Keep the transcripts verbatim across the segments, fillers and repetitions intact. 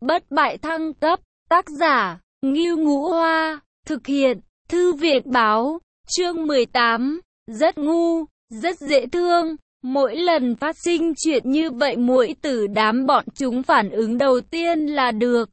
Bất bại thăng cấp, tác giả, Ngưu Ngũ Hoa, thực hiện, Thư viện báo, chương mười tám, rất ngu, rất dễ thương. Mỗi lần phát sinh chuyện như vậy muội tử đám bọn chúng phản ứng đầu tiên là được.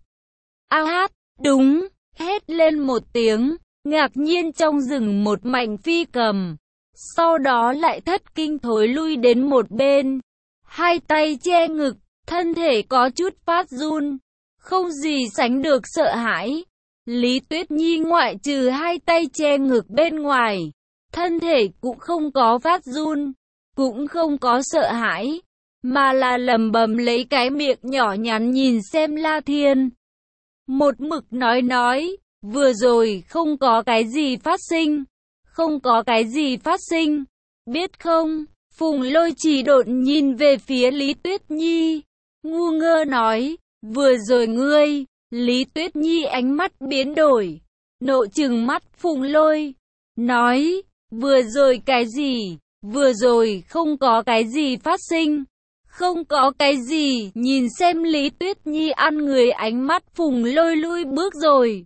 A hát, đúng, hét lên một tiếng, ngạc nhiên trong rừng một mảnh phi cầm. Sau đó lại thất kinh thối lui đến một bên, hai tay che ngực, thân thể có chút phát run, không gì sánh được sợ hãi. Lý Tuyết Nhi ngoại trừ hai tay che ngực bên ngoài, thân thể cũng không có phát run, cũng không có sợ hãi, mà là lẩm bẩm lấy cái miệng nhỏ nhắn nhìn xem La Thiên. Một mực nói nói, vừa rồi không có cái gì phát sinh, không có cái gì phát sinh, biết không? Phùng Lôi chỉ độn nhìn về phía Lý Tuyết Nhi, ngu ngơ nói, vừa rồi ngươi. Lý Tuyết Nhi ánh mắt biến đổi, nộ trừng mắt Phùng Lôi, nói, vừa rồi cái gì? Vừa rồi không có cái gì phát sinh, không có cái gì. Nhìn xem Lý Tuyết Nhi ăn người, ánh mắt Phùng Lôi lui bước rồi.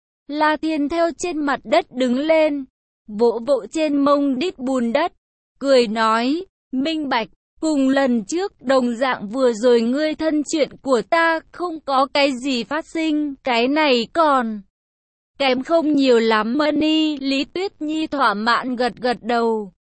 La Thiên theo trên mặt đất đứng lên, vỗ vỗ trên mông đít bùn đất, cười nói, minh bạch, cùng lần trước đồng dạng vừa rồi ngươi thân chuyện của ta không có cái gì phát sinh, cái này còn kém không nhiều lắm Mani. Lý Tuyết Nhi thỏa mãn gật gật đầu,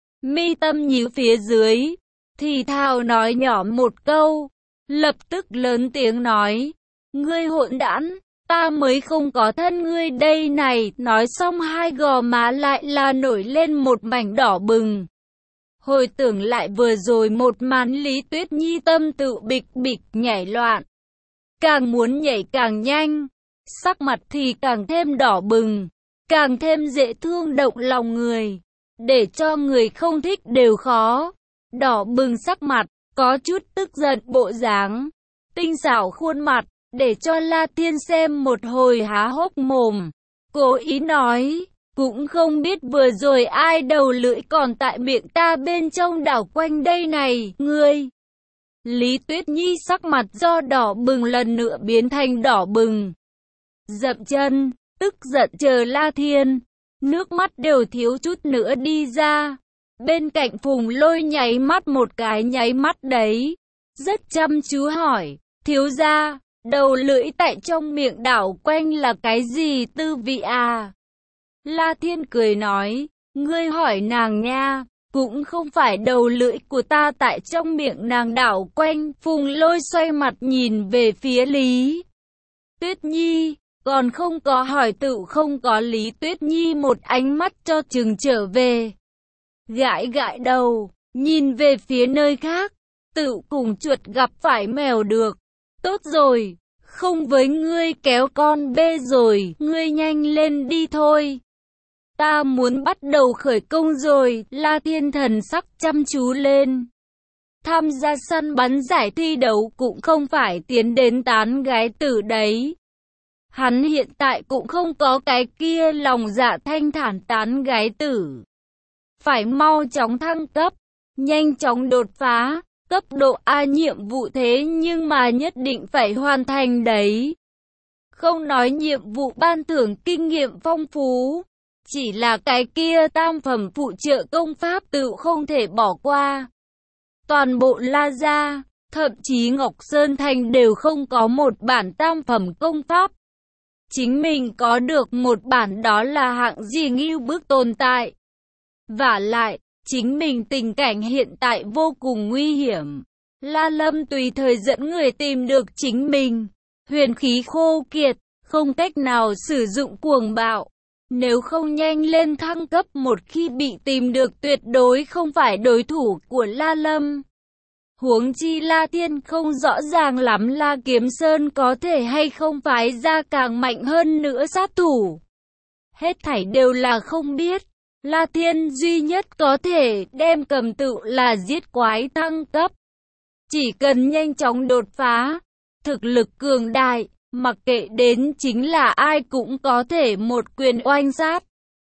mi tâm nhíu phía dưới, thì thào nói nhỏ một câu, lập tức lớn tiếng nói, ngươi hỗn đản, ta mới không có thân ngươi đây này. Nói xong hai gò má lại là nổi lên một mảnh đỏ bừng. Hồi tưởng lại vừa rồi một màn, Lý Tuyết Nhi tâm tự bịch bịch nhảy loạn, càng muốn nhảy càng nhanh, sắc mặt thì càng thêm đỏ bừng, càng thêm dễ thương động lòng người, để cho người không thích đều khó. Đỏ bừng sắc mặt, có chút tức giận bộ dáng, tinh xảo khuôn mặt, để cho La Thiên xem một hồi há hốc mồm, cố ý nói, cũng không biết vừa rồi ai đầu lưỡi còn tại miệng ta bên trong đảo quanh đây này, ngươi. Lý Tuyết Nhi sắc mặt do đỏ bừng lần nữa biến thành đỏ bừng, dậm chân, tức giận chờ La Thiên, nước mắt đều thiếu chút nữa đi ra. Bên cạnh Phùng Lôi nháy mắt một cái nháy mắt đấy, rất chăm chú hỏi, thiếu gia, đầu lưỡi tại trong miệng đảo quanh là cái gì tư vị à? La Thiên cười nói, ngươi hỏi nàng nha, cũng không phải đầu lưỡi của ta tại trong miệng nàng đảo quanh. Phùng Lôi xoay mặt nhìn về phía Lý Tuyết Nhi, còn không có hỏi tự không có. Lý Tuyết Nhi một ánh mắt cho chừng trở về, gãi gãi đầu, nhìn về phía nơi khác, tự cùng chuột gặp phải mèo được. Tốt rồi, không với ngươi kéo con bê rồi, ngươi nhanh lên đi thôi. Ta muốn bắt đầu khởi công rồi. La Thiên thần sắc chăm chú lên. Tham gia săn bắn giải thi đấu cũng không phải tiến đến tán gái tử đấy. Hắn hiện tại cũng không có cái kia lòng dạ thanh thản tán gái tử. Phải mau chóng thăng cấp, nhanh chóng đột phá, cấp độ A nhiệm vụ thế nhưng mà nhất định phải hoàn thành đấy. Không nói nhiệm vụ ban thưởng kinh nghiệm phong phú, chỉ là cái kia tam phẩm phụ trợ công pháp tự không thể bỏ qua. Toàn bộ La Gia, thậm chí Ngọc Sơn Thành đều không có một bản tam phẩm công pháp. Chính mình có được một bản đó là hạng gì ngưu bức tồn tại. Vả lại, chính mình tình cảnh hiện tại vô cùng nguy hiểm. La Lâm tùy thời dẫn người tìm được chính mình. Huyền khí khô kiệt, không cách nào sử dụng cuồng bạo. Nếu không nhanh lên thăng cấp, một khi bị tìm được tuyệt đối không phải đối thủ của La Lâm. Huống chi La Thiên không rõ ràng lắm La Kiếm Sơn có thể hay không phái ra càng mạnh hơn nữa sát thủ. Hết thảy đều là không biết. La Thiên duy nhất có thể đem cầm tự là giết quái thăng cấp. Chỉ cần nhanh chóng đột phá, thực lực cường đại, mặc kệ đến chính là ai cũng có thể một quyền oanh sát.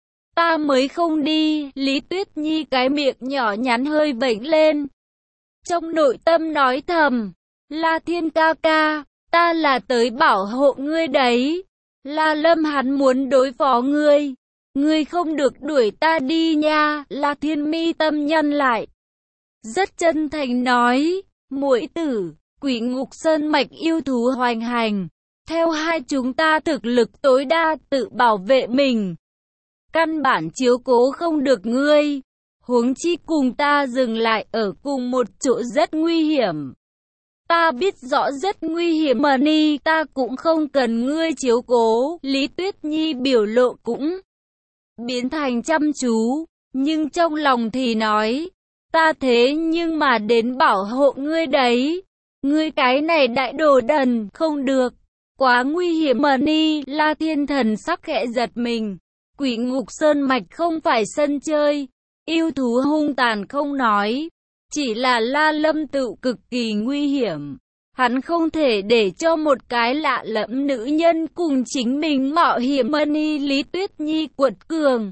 Ta mới không đi. Lý Tuyết Nhi cái miệng nhỏ nhắn hơi vểnh lên, trong nội tâm nói thầm, La Thiên ca ca, ta là tới bảo hộ ngươi đấy. La Lâm hắn muốn đối phó ngươi. Ngươi không được đuổi ta đi nha. La Thiên mi tâm nhăn lại. Rất chân thành nói, muội tử, Quỷ Ngục Sơn mạch yêu thú hoành hành. Theo hai chúng ta thực lực tối đa tự bảo vệ mình. Căn bản chiếu cố không được ngươi. Huống chi cùng ta dừng lại ở cùng một chỗ rất nguy hiểm. Ta biết rõ rất nguy hiểm mà ni, ta cũng không cần ngươi chiếu cố. Lý Tuyết Nhi biểu lộ cũng biến thành chăm chú, nhưng trong lòng thì nói, ta thế nhưng mà đến bảo hộ ngươi đấy. Ngươi cái này đại đồ đần, không được, quá nguy hiểm mà ni. La Thiên thần sắc khẽ giật mình. Quỷ Ngục Sơn mạch không phải sân chơi. Yêu thú hung tàn không nói, chỉ là La Lâm tự cực kỳ nguy hiểm. Hắn không thể để cho một cái lạ lẫm nữ nhân cùng chính mình mạo hiểm mà ni. Lý Tuyết Nhi quật cường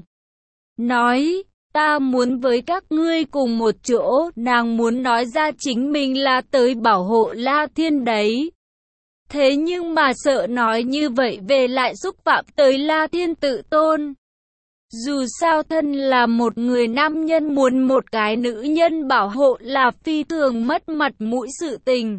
nói, ta muốn với các ngươi cùng một chỗ. Nàng muốn nói ra chính mình là tới bảo hộ La Thiên đấy. Thế nhưng mà sợ nói như vậy về lại xúc phạm tới La Thiên tự tôn. Dù sao thân là một người nam nhân muốn một cái nữ nhân bảo hộ là phi thường mất mặt mũi sự tình.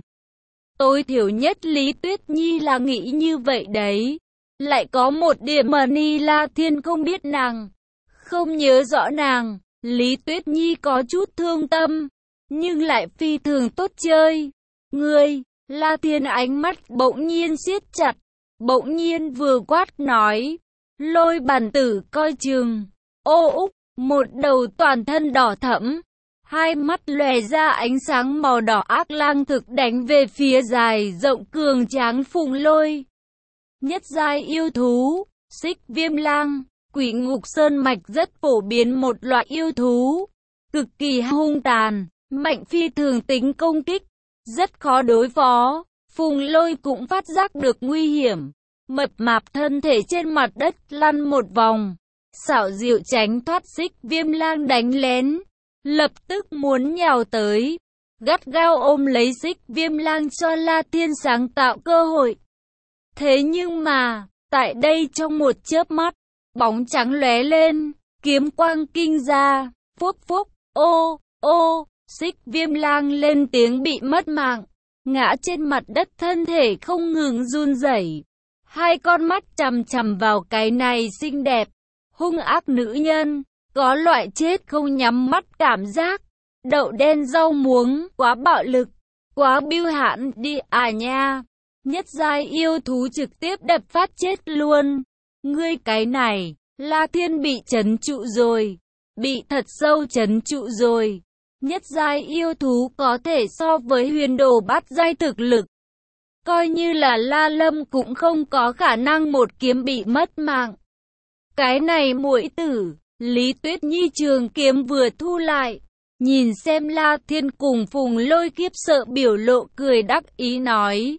Tối thiểu nhất Lý Tuyết Nhi là nghĩ như vậy đấy. Lại có một điểm mà ni La Thiên không biết nàng, không nhớ rõ nàng. Lý Tuyết Nhi có chút thương tâm, nhưng lại phi thường tốt chơi. Ngươi, La Thiên ánh mắt bỗng nhiên siết chặt, bỗng nhiên vừa quát nói, Lôi Bản tử coi chừng. Ô úc, một đầu toàn thân đỏ thẫm, hai mắt lòe ra ánh sáng màu đỏ ác lang thực đánh về phía dài rộng cường tráng Phùng Lôi. Nhất giai yêu thú, Xích Viêm Lang. Quỷ Ngục Sơn mạch rất phổ biến một loại yêu thú, cực kỳ hung tàn, mạnh phi thường tính công kích, rất khó đối phó. Phùng Lôi cũng phát giác được nguy hiểm, mập mạp thân thể trên mặt đất lăn một vòng, xảo diệu tránh thoát Xích Viêm Lang đánh lén, lập tức muốn nhào tới, gắt gao ôm lấy Xích Viêm Lang cho La Thiên sáng tạo cơ hội. Thế nhưng mà, tại đây trong một chớp mắt, bóng trắng lóe lên, kiếm quang kinh ra, phúc phúc, ô, ô, Xích Viêm Lang lên tiếng bị mất mạng, ngã trên mặt đất thân thể không ngừng run rẩy. Hai con mắt chằm chằm vào cái này xinh đẹp, hung ác nữ nhân, có loại chết không nhắm mắt cảm giác. Đậu đen rau muống, quá bạo lực, quá biêu hãn đi à nha. Nhất giai yêu thú trực tiếp đập phát chết luôn. Ngươi cái này, La Thiên bị trấn trụ rồi, bị thật sâu trấn trụ rồi. Nhất giai yêu thú có thể so với huyền đồ bát giai thực lực. Coi như là La Lâm cũng không có khả năng một kiếm bị mất mạng. Cái này muội tử, Lý Tuyết Nhi trường kiếm vừa thu lại, nhìn xem La Thiên cùng Phùng Lôi khiếp sợ biểu lộ cười đắc ý nói.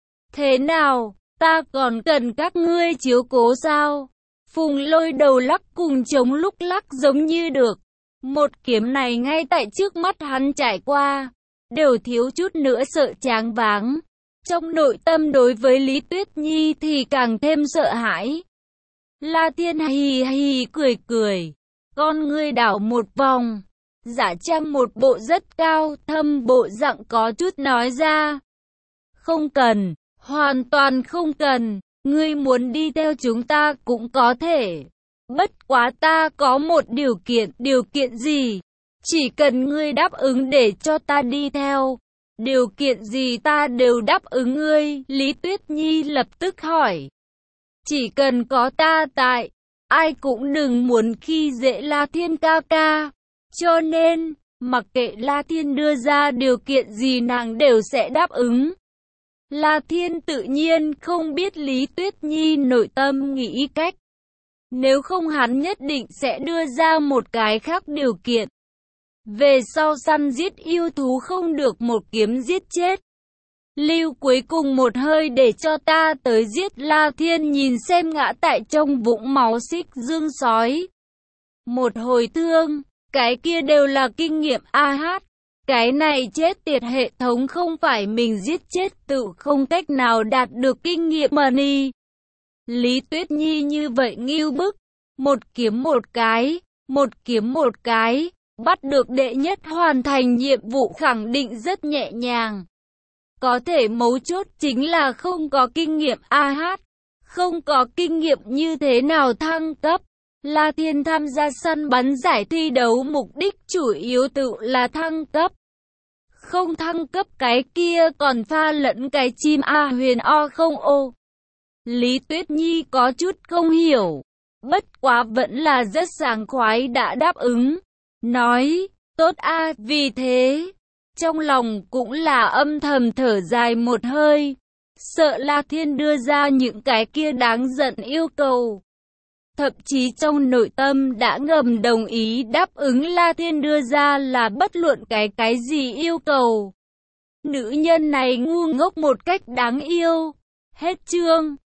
Thế nào, ta còn cần các ngươi chiếu cố sao? Phùng Lôi đầu lắc cùng chống lúc lắc giống như được. Một kiếm này ngay tại trước mắt hắn trải qua, đều thiếu chút nữa sợ choáng váng. Trong nội tâm đối với Lý Tuyết Nhi thì càng thêm sợ hãi. La Thiên hì hì cười cười, con ngươi đảo một vòng, giả trang một bộ rất cao thâm bộ dạng có chút nói ra. Không cần, hoàn toàn không cần, ngươi muốn đi theo chúng ta cũng có thể. Bất quá ta có một điều kiện, điều kiện gì? Chỉ cần ngươi đáp ứng để cho ta đi theo. Điều kiện gì ta đều đáp ứng ngươi, Lý Tuyết Nhi lập tức hỏi. Chỉ cần có ta tại, ai cũng đừng muốn khi dễ La Thiên ca ca. Cho nên, mặc kệ La Thiên đưa ra điều kiện gì nàng đều sẽ đáp ứng. La Thiên tự nhiên không biết Lý Tuyết Nhi nội tâm nghĩ cách. Nếu không hắn nhất định sẽ đưa ra một cái khác điều kiện. Về sau săn giết yêu thú không được một kiếm giết chết. Lưu cuối cùng một hơi để cho ta tới giết. La Thiên nhìn xem ngã tại trong vũng máu Xích Dương sói. Một hồi thương, cái kia đều là kinh nghiệm a hát. Cái này chết tiệt hệ thống không phải mình giết chết tự không cách nào đạt được kinh nghiệm money. Lý Tuyết Nhi như vậy ngưu bức. Một kiếm một cái, một kiếm một cái, bắt được đệ nhất hoàn thành nhiệm vụ khẳng định rất nhẹ nhàng. Có thể mấu chốt chính là không có kinh nghiệm a hát, không có kinh nghiệm như thế nào thăng cấp. La Thiên tham gia săn bắn giải thi đấu mục đích chủ yếu tự là thăng cấp. Không thăng cấp cái kia còn pha lẫn cái chim A huyền o không ô. Lý Tuyết Nhi có chút không hiểu. Bất quá vẫn là rất sảng khoái đã đáp ứng. Nói, tốt a, vì thế, trong lòng cũng là âm thầm thở dài một hơi. Sợ La Thiên đưa ra những cái kia đáng giận yêu cầu. Thậm chí trong nội tâm đã ngầm đồng ý đáp ứng La Thiên đưa ra là bất luận cái cái gì yêu cầu. Nữ nhân này ngu ngốc một cách đáng yêu. Hết chương.